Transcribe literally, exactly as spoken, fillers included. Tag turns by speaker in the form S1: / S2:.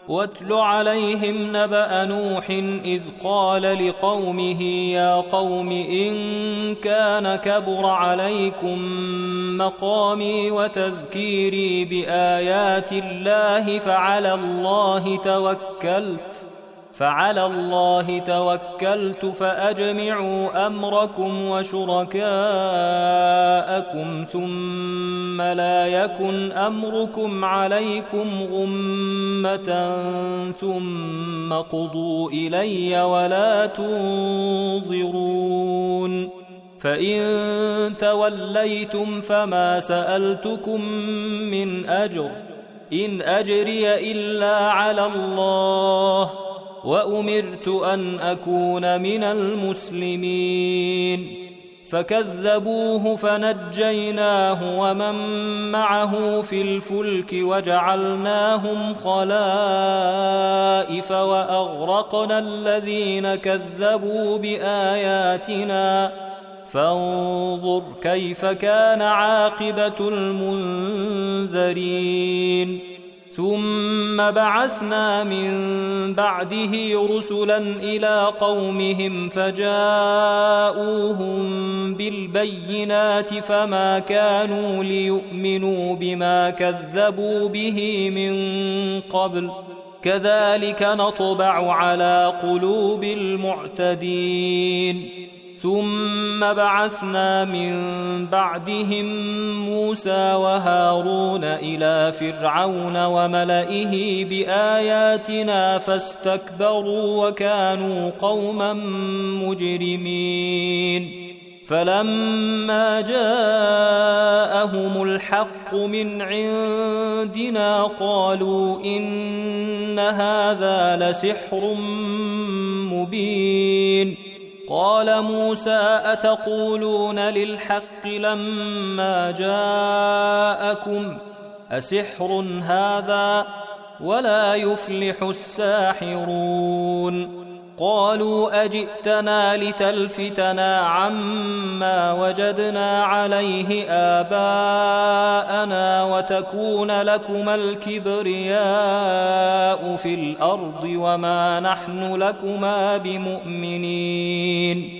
S1: واتل عليهم نبأ نوح إذ قال لقومه يا قوم إن كان كبر عليكم مقامي وتذكيري بآيات الله فعلى الله توكلت فعلى الله توكلت فأجمعوا أمركم وشركاءكم ثم لا يكن أمركم عليكم غمة ثم قضوا إلي ولا تنظرون فإن توليتم فما سألتكم من أجر إن أجري إلا على الله وأمرت أن أكون من المسلمين فكذبوه فنجيناه ومن معه في الفلك وجعلناهم خلائف وأغرقنا الذين كذبوا بآياتنا فانظر كيف كان عاقبة المنذرين ثم بعثنا من بعده رسلا إلى قومهم فجاءوهم بالبينات فما كانوا ليؤمنوا بما كذبوا به من قبل كذلك نطبع على قلوب المعتدين ثم بعثنا من بعدهم موسى وهارون إلى فرعون وملئه بآياتنا فاستكبروا وكانوا قوما مجرمين فلما جاءهم الحق من عندنا قالوا إن هذا لسحر مبين قال موسى أتقولون للحق لما جاءكم أسحر هذا ولا يفلح الساحرون قالوا أجئتنا لتلفتنا عما وجدنا عليه آباءنا وتكون لكما الكبرياء في الأرض وما نحن لكما بمؤمنين